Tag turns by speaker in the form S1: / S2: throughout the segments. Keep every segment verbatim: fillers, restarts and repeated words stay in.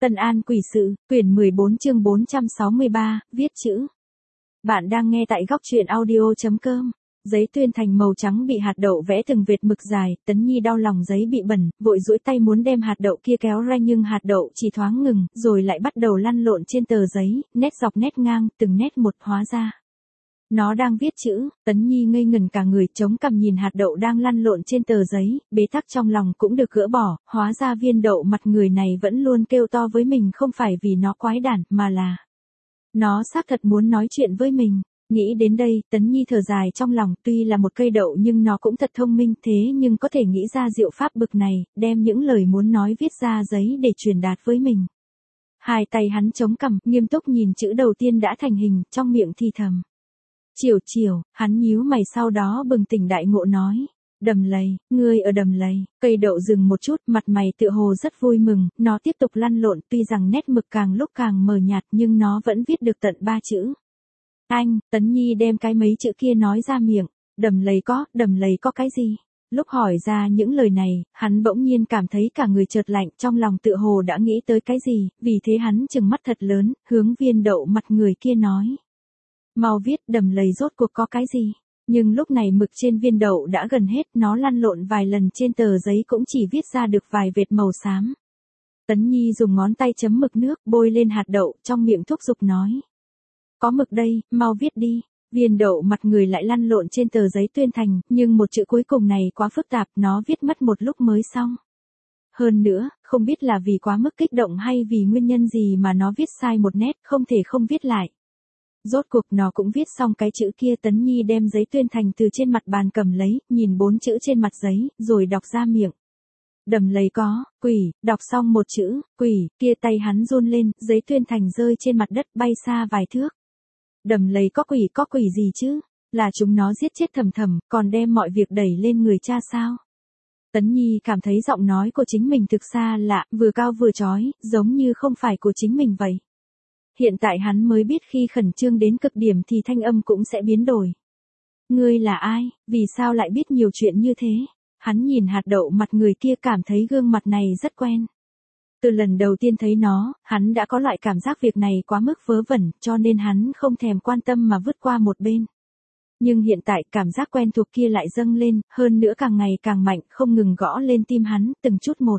S1: Tân An Quỷ Sự, quyển mười bốn chương bốn trăm sáu mươi ba, viết chữ. Bạn đang nghe tại góc truyện audio chấm com. Giấy tuyên thành màu trắng bị hạt đậu vẽ từng vệt mực dài, Tấn Nhi đau lòng giấy bị bẩn, vội duỗi tay muốn đem hạt đậu kia kéo ra nhưng hạt đậu chỉ thoáng ngừng, rồi lại bắt đầu lăn lộn trên tờ giấy, nét dọc nét ngang, từng nét một hóa ra. Nó đang viết chữ. Tấn Nhi ngây ngẩn cả người, chống cằm nhìn hạt đậu đang lăn lộn trên tờ giấy, bế tắc trong lòng cũng được gỡ bỏ, hóa ra viên đậu mặt người này vẫn luôn kêu to với mình không phải vì nó quái đản, mà là nó xác thật muốn nói chuyện với mình. Nghĩ đến đây, Tấn Nhi thở dài trong lòng, tuy là một cây đậu nhưng nó cũng thật thông minh, thế nhưng có thể nghĩ ra diệu pháp bực này, đem những lời muốn nói viết ra giấy để truyền đạt với mình. Hai tay hắn chống cằm, nghiêm túc nhìn chữ đầu tiên đã thành hình, trong miệng thì thầm. Chiều chiều, hắn nhíu mày sau đó bừng tỉnh đại ngộ nói. Đầm lầy, ngươi ở đầm lầy. Cây đậu dừng một chút, mặt mày tựa hồ rất vui mừng, nó tiếp tục lăn lộn, tuy rằng nét mực càng lúc càng mờ nhạt nhưng nó vẫn viết được tận ba chữ. Anh, Tấn Nhi đem cái mấy chữ kia nói ra miệng. Đầm lầy có, đầm lầy có cái gì? Lúc hỏi ra những lời này, hắn bỗng nhiên cảm thấy cả người chợt lạnh, trong lòng tựa hồ đã nghĩ tới cái gì, vì thế hắn trừng mắt thật lớn, hướng viên đậu mặt người kia nói. Mau viết, đầm lầy rốt cuộc có cái gì? Nhưng lúc này mực trên viên đậu đã gần hết, nó lăn lộn vài lần trên tờ giấy cũng chỉ viết ra được vài vệt màu xám. Tấn Nhi dùng ngón tay chấm mực nước, bôi lên hạt đậu, trong miệng thúc giục nói. Có mực đây, mau viết đi. Viên đậu mặt người lại lăn lộn trên tờ giấy tuyên thành, nhưng một chữ cuối cùng này quá phức tạp, nó viết mất một lúc mới xong. Hơn nữa, không biết là vì quá mức kích động hay vì nguyên nhân gì mà nó viết sai một nét, không thể không viết lại. Rốt cuộc nó cũng viết xong cái chữ kia. Tấn Nhi đem giấy tuyên thành từ trên mặt bàn cầm lấy, nhìn bốn chữ trên mặt giấy, rồi đọc ra miệng. Đầm lầy có, quỷ, đọc xong một chữ, quỷ, kia tay hắn run lên, giấy tuyên thành rơi trên mặt đất bay xa vài thước. Đầm lầy có quỷ, có quỷ gì chứ? Là chúng nó giết chết Thầm Thầm, còn đem mọi việc đẩy lên người cha sao? Tấn Nhi cảm thấy giọng nói của chính mình thực xa lạ, vừa cao vừa chói, giống như không phải của chính mình vậy. Hiện tại hắn mới biết khi khẩn trương đến cực điểm thì thanh âm cũng sẽ biến đổi. Ngươi là ai, vì sao lại biết nhiều chuyện như thế? Hắn nhìn hạt đậu mặt người kia cảm thấy gương mặt này rất quen. Từ lần đầu tiên thấy nó, hắn đã có loại cảm giác việc này quá mức vớ vẩn, cho nên hắn không thèm quan tâm mà vứt qua một bên. Nhưng hiện tại cảm giác quen thuộc kia lại dâng lên, hơn nữa càng ngày càng mạnh, không ngừng gõ lên tim hắn, từng chút một.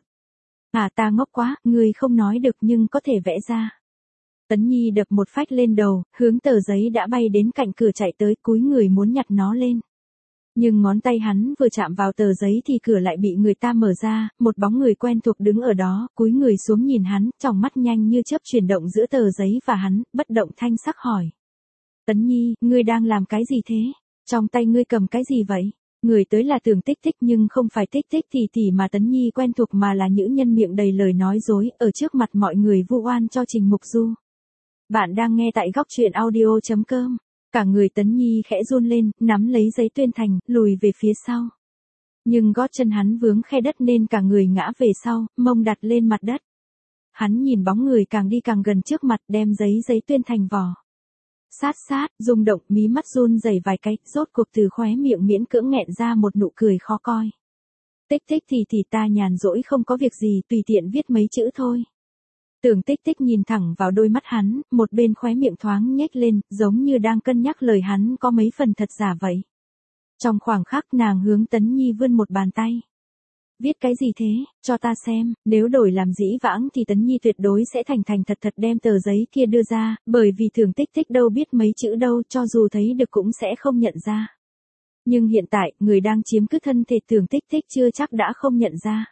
S1: À ta ngốc quá, ngươi không nói được nhưng có thể vẽ ra. Tấn Nhi đập một phách lên đầu, hướng tờ giấy đã bay đến cạnh cửa chạy tới, cúi người muốn nhặt nó lên. Nhưng ngón tay hắn vừa chạm vào tờ giấy thì cửa lại bị người ta mở ra, một bóng người quen thuộc đứng ở đó, cúi người xuống nhìn hắn, tròng mắt nhanh như chớp chuyển động giữa tờ giấy và hắn, bất động thanh sắc hỏi. Tấn Nhi, ngươi đang làm cái gì thế? Trong tay ngươi cầm cái gì vậy? Người tới là Tưởng Tích Tích nhưng không phải Tích Tích tỷ tỷ mà Tấn Nhi quen thuộc mà là những nhân miệng đầy lời nói dối, ở trước mặt mọi người vu oan cho Trình Mục Du. Bạn đang nghe tại góc truyện audio chấm com. Cả người Tấn Nhi khẽ run lên, nắm lấy giấy tuyên thành, lùi về phía sau. Nhưng gót chân hắn vướng khe đất nên cả người ngã về sau, mông đặt lên mặt đất. Hắn nhìn bóng người càng đi càng gần trước mặt, đem giấy giấy tuyên thành vò. Sát sát, rung động, mí mắt run rẩy vài cái, rốt cuộc từ khóe miệng miễn cưỡng nghẹn ra một nụ cười khó coi. Tích Tích thì thì ta nhàn rỗi không có việc gì, tùy tiện viết mấy chữ thôi. Tưởng Tích Tích nhìn thẳng vào đôi mắt hắn, một bên khóe miệng thoáng nhếch lên, giống như đang cân nhắc lời hắn có mấy phần thật giả vậy. Trong khoảng khắc nàng hướng Tấn Nhi vươn một bàn tay. Viết cái gì thế, cho ta xem, nếu đổi làm dĩ vãng thì Tấn Nhi tuyệt đối sẽ thành thành thật thật đem tờ giấy kia đưa ra, bởi vì Tưởng Tích Tích đâu biết mấy chữ đâu, cho dù thấy được cũng sẽ không nhận ra. Nhưng hiện tại, người đang chiếm cứ thân thể Tưởng Tích Tích chưa chắc đã không nhận ra.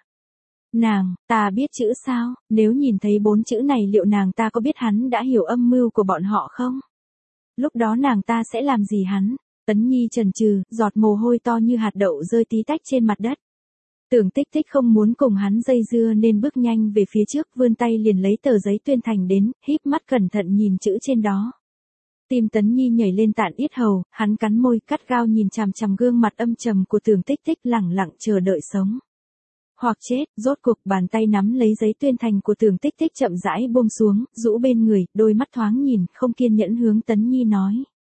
S1: Nàng, ta biết chữ sao, nếu nhìn thấy bốn chữ này liệu nàng ta có biết hắn đã hiểu âm mưu của bọn họ không? Lúc đó nàng ta sẽ làm gì hắn? Tấn Nhi chần chừ, giọt mồ hôi to như hạt đậu rơi tí tách trên mặt đất. Tưởng Tích Tích không muốn cùng hắn dây dưa nên bước nhanh về phía trước, vươn tay liền lấy tờ giấy tuyên thành đến, híp mắt cẩn thận nhìn chữ trên đó. Tim Tấn Nhi nhảy lên tạn yết hầu, hắn cắn môi, cắt gao nhìn chằm chằm gương mặt âm trầm của Tưởng Tích Tích, lẳng lặng chờ đợi sống. Hoặc chết. Rốt cuộc bàn tay nắm lấy giấy tuyên thành của Tưởng Tích Tích chậm rãi buông xuống, rũ bên người, đôi mắt thoáng nhìn, không kiên nhẫn hướng Tấn Nhi nói.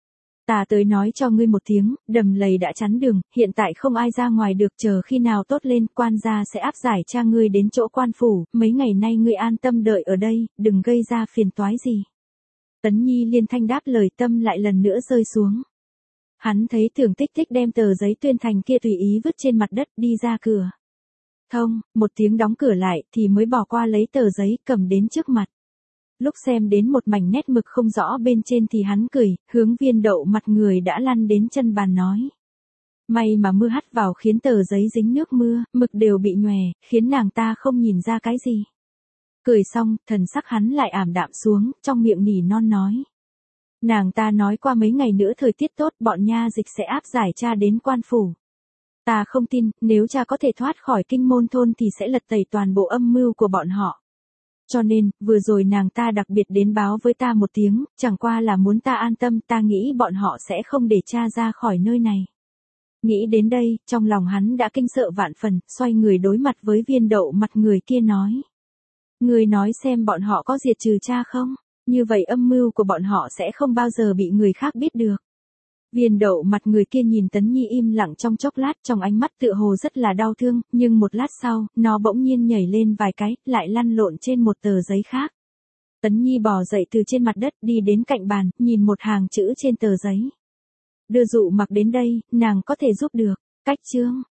S1: Ta tới nói cho ngươi một tiếng, đầm lầy đã chắn đường, hiện tại không ai ra ngoài được, chờ khi nào tốt lên, quan gia sẽ áp giải cha ngươi đến chỗ quan phủ, mấy ngày nay ngươi an tâm đợi ở đây, đừng gây ra phiền toái gì. Tấn Nhi liên thanh đáp lời, tâm lại lần nữa rơi xuống. Hắn thấy Tưởng Tích Tích đem tờ giấy tuyên thành kia tùy ý vứt trên mặt đất, đi ra cửa. Thông, một tiếng đóng cửa lại, thì mới bỏ qua lấy tờ giấy, cầm đến trước mặt. Lúc xem đến một mảnh nét mực không rõ bên trên thì hắn cười, hướng Viên Đậu mặt người đã lăn đến chân bàn nói. May mà mưa hắt vào khiến tờ giấy dính nước mưa, mực đều bị nhòe, khiến nàng ta không nhìn ra cái gì. Cười xong, thần sắc hắn lại ảm đạm xuống, trong miệng nỉ non nói. Nàng ta nói qua mấy ngày nữa thời tiết tốt, bọn nha dịch sẽ áp giải cha đến quan phủ. Ta không tin, nếu cha có thể thoát khỏi kinh môn thôn thì sẽ lật tẩy toàn bộ âm mưu của bọn họ. Cho nên, vừa rồi nàng ta đặc biệt đến báo với ta một tiếng, chẳng qua là muốn ta an tâm, ta nghĩ bọn họ sẽ không để cha ra khỏi nơi này. Nghĩ đến đây, trong lòng hắn đã kinh sợ vạn phần, xoay người đối mặt với Viên Đậu mặt người kia nói. Người nói xem bọn họ có diệt trừ cha không? Như vậy âm mưu của bọn họ sẽ không bao giờ bị người khác biết được. Viên Đậu mặt người kia nhìn Tấn Nhi im lặng trong chốc lát, trong ánh mắt tựa hồ rất là đau thương, nhưng một lát sau, nó bỗng nhiên nhảy lên vài cái, lại lăn lộn trên một tờ giấy khác. Tấn Nhi bò dậy từ trên mặt đất đi đến cạnh bàn, nhìn một hàng chữ trên tờ giấy. Đưa Dụ Mặc đến đây, nàng có thể giúp được. Cách chương